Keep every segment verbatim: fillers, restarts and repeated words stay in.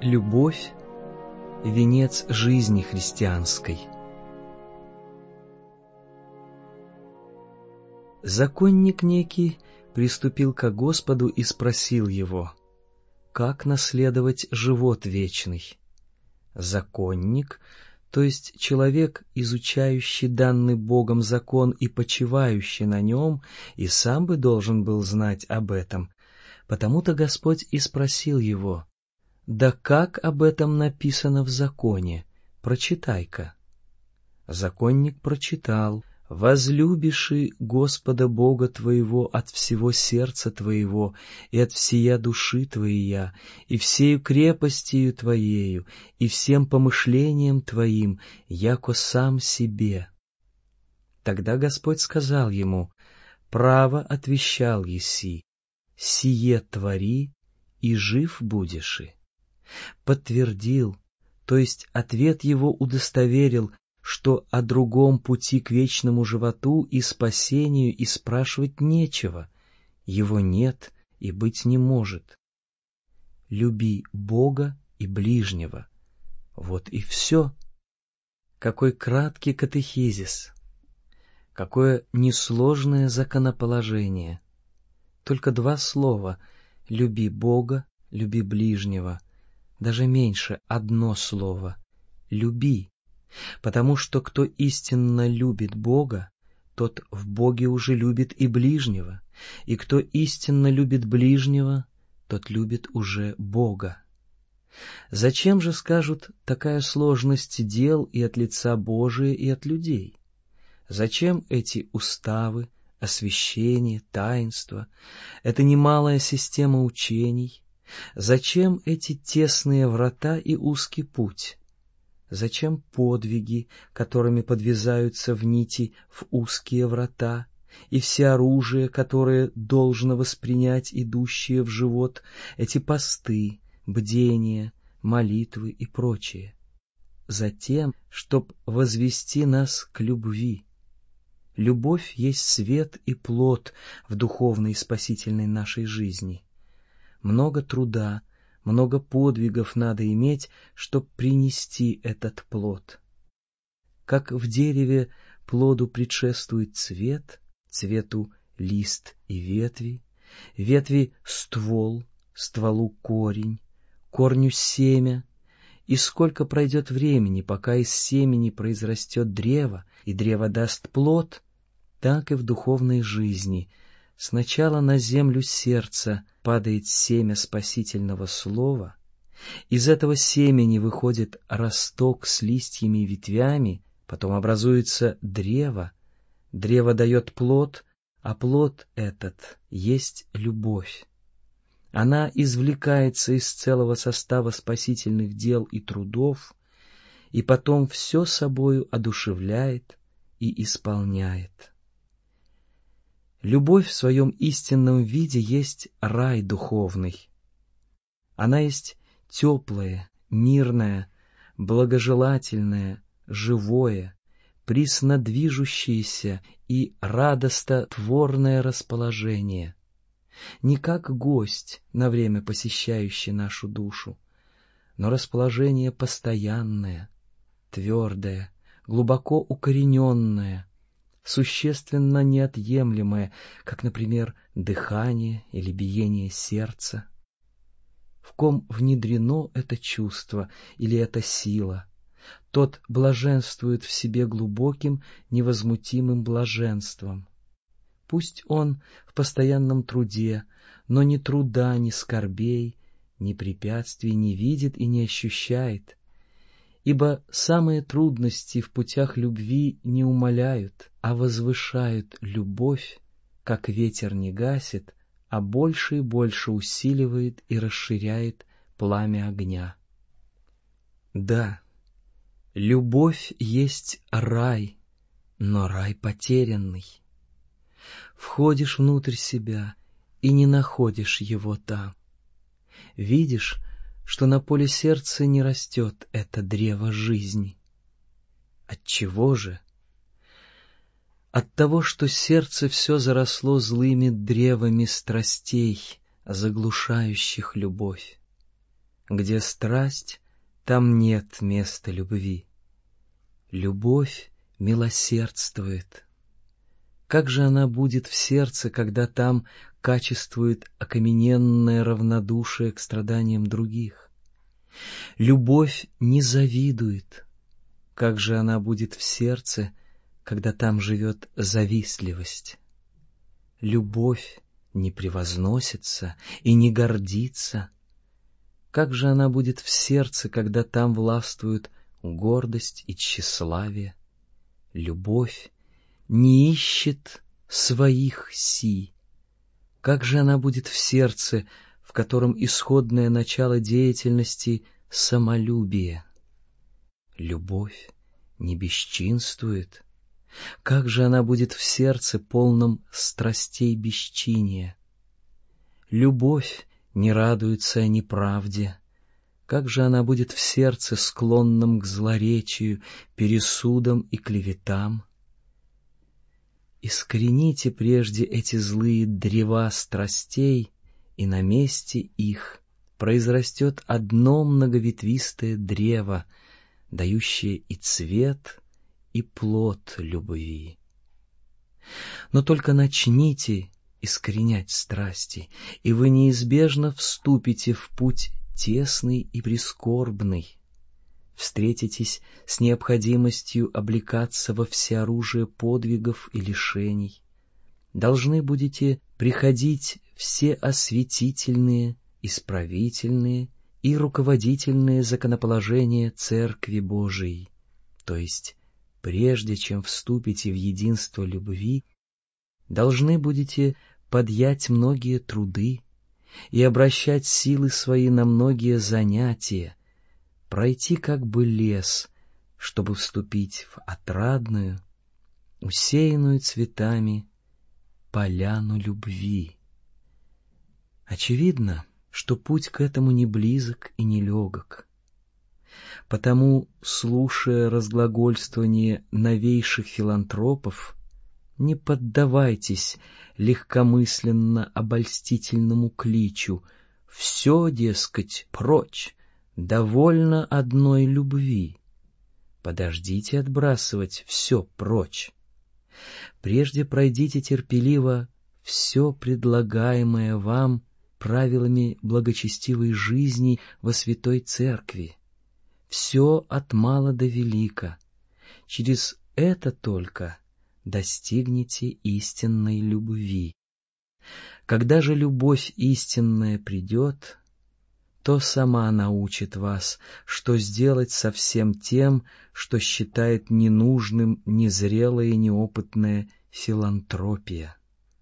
Любовь — венец жизни христианской. Законник некий приступил ко Господу и спросил его, как наследовать живот вечный. Законник, то есть человек, изучающий данный Богом закон и почивающий на нем, и сам бы должен был знать об этом. Потому-то Господь и спросил его, «Да как об этом написано в законе? Прочитай-ка». Законник прочитал, «Возлюбиши Господа Бога твоего от всего сердца твоего и от всея души твоя, и всею крепостью твоею, и всем помышлением твоим, яко сам себе». Тогда Господь сказал ему, «Право отвещал еси, сие твори, и жив будешь». Подтвердил, то есть ответ его удостоверил, что о другом пути к вечному животу и спасению и спрашивать нечего, его нет и быть не может. Люби Бога и ближнего. Вот и все. Какой краткий катехизис, какое несложное законоположение. Только два слова — люби Бога, люби ближнего. Даже меньше одно слово — люби. Потому что кто истинно любит Бога, тот в Боге уже любит и ближнего, и кто истинно любит ближнего, тот любит уже Бога. Зачем же, скажут, такая сложность дел и от лица Божия, и от людей? Зачем эти уставы, освящение, таинства, эта немалая система учений? Зачем эти тесные врата и узкий путь? Зачем подвиги, которыми подвязаются в нити в узкие врата, и все оружие, которое должно воспринять идущие в живот, эти посты, бдения, молитвы и прочее? Затем, чтоб возвести нас к любви. Любовь есть свет и плод в духовной и спасительной нашей жизни. Много труда, много подвигов надо иметь, чтоб принести этот плод. Как в дереве плоду предшествует цвет, цвету лист и ветви, ветви ствол, стволу корень, корню семя, и сколько пройдет времени, пока из семени произрастет древо, и древо даст плод, так и в духовной жизни. Сначала на землю сердца падает семя спасительного слова, из этого семени выходит росток с листьями и ветвями, потом образуется древо, древо дает плод, а плод этот есть любовь. Она извлекается из целого состава спасительных дел и трудов, и потом все собою одушевляет и исполняет. Любовь в своем истинном виде есть рай духовный. Она есть теплое, мирное, благожелательное, живое, приснодвижущееся и радостотворное расположение. Не как гость, на время посещающий нашу душу, но расположение постоянное, твердое, глубоко укорененное, существенно неотъемлемое, как, например, дыхание или биение сердца. В ком внедрено это чувство или эта сила, тот блаженствует в себе глубоким, невозмутимым блаженством. Пусть он в постоянном труде, но ни труда, ни скорбей, ни препятствий не видит и не ощущает, ибо самые трудности в путях любви не умаляют, а возвышают любовь, как ветер не гасит, а больше и больше усиливает и расширяет пламя огня. Да, любовь есть рай, но рай потерянный. Входишь внутрь себя и не находишь его там. Видишь, что на поле сердца не растет это древо жизни. Отчего же? От того, что сердце все заросло злыми древами страстей, заглушающих любовь. Где страсть, там нет места любви. Любовь милосердствует. Как же она будет в сердце, когда там качествует окамененное равнодушие к страданиям других? Любовь не завидует. Как же она будет в сердце, когда там живет завистливость? Любовь не превозносится и не гордится. Как же она будет в сердце, когда там властвуют гордость и тщеславие? Любовь не ищет своих си. Как же она будет в сердце, в котором исходное начало деятельности — самолюбие? Любовь не бесчинствует. Как же она будет в сердце, полном страстей бесчиния? Любовь не радуется о неправде. Как же она будет в сердце, склонном к злоречию, пересудам и клеветам? Искорените прежде эти злые древа страстей, и на месте их произрастет одно многоветвистое древо, дающее и цвет, и плод любви. Но только начните искоренять страсти, и вы неизбежно вступите в путь тесный и прискорбный. Встретитесь с необходимостью облекаться во всеоружие подвигов и лишений. Должны будете приходить все осветительные, исправительные и руководительные законоположения Церкви Божией, то есть прежде чем вступите в единство любви, должны будете подъять многие труды и обращать силы свои на многие занятия, пройти как бы лес, чтобы вступить в отрадную, усеянную цветами поляну любви. Очевидно, что путь к этому не близок и не легок. Потому, слушая разглагольствование новейших филантропов, не поддавайтесь легкомысленно обольстительному кличу «все, дескать, прочь, довольно одной любви». Подождите отбрасывать все прочь. Прежде пройдите терпеливо все предлагаемое вам правилами благочестивой жизни во Святой Церкви. Все от мала до велика. Через это только достигнете истинной любви. Когда же любовь истинная придет, то сама научит вас, что сделать со всем тем, что считает ненужным незрелая и неопытная филантропия.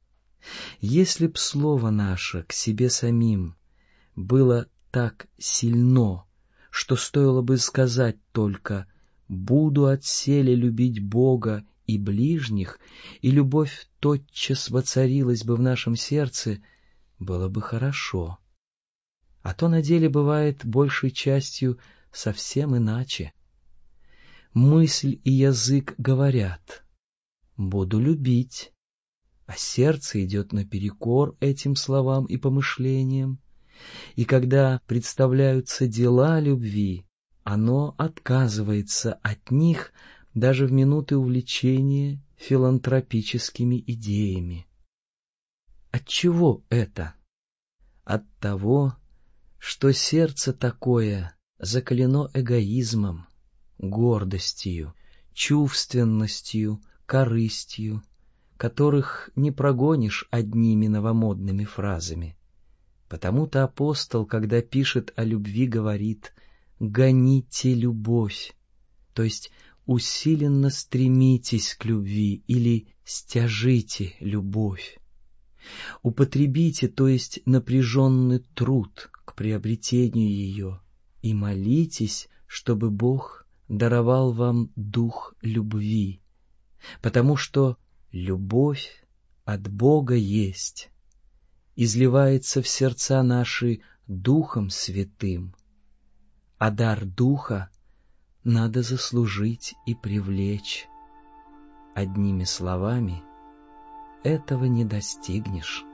Если б слово наше к себе самим было так сильно, что стоило бы сказать только «буду отселе любить Бога и ближних», и любовь тотчас воцарилась бы в нашем сердце, было бы хорошо. А то на деле бывает большей частью совсем иначе. Мысль и язык говорят «буду любить», а сердце идет наперекор этим словам и помышлениям, и когда представляются дела любви, оно отказывается от них даже в минуты увлечения филантропическими идеями. Отчего это? От того, что сердце такое закалено эгоизмом, гордостью, чувственностью, корыстью, которых не прогонишь одними новомодными фразами. Потому-то апостол, когда пишет о любви, говорит «гоните любовь», то есть усиленно стремитесь к любви или стяжите любовь. Употребите, то есть напряженный труд к приобретению ее, и молитесь, чтобы Бог даровал вам дух любви, потому что любовь от Бога есть, изливается в сердца наши Духом Святым, а дар Духа надо заслужить и привлечь. Одними словами этого не достигнешь.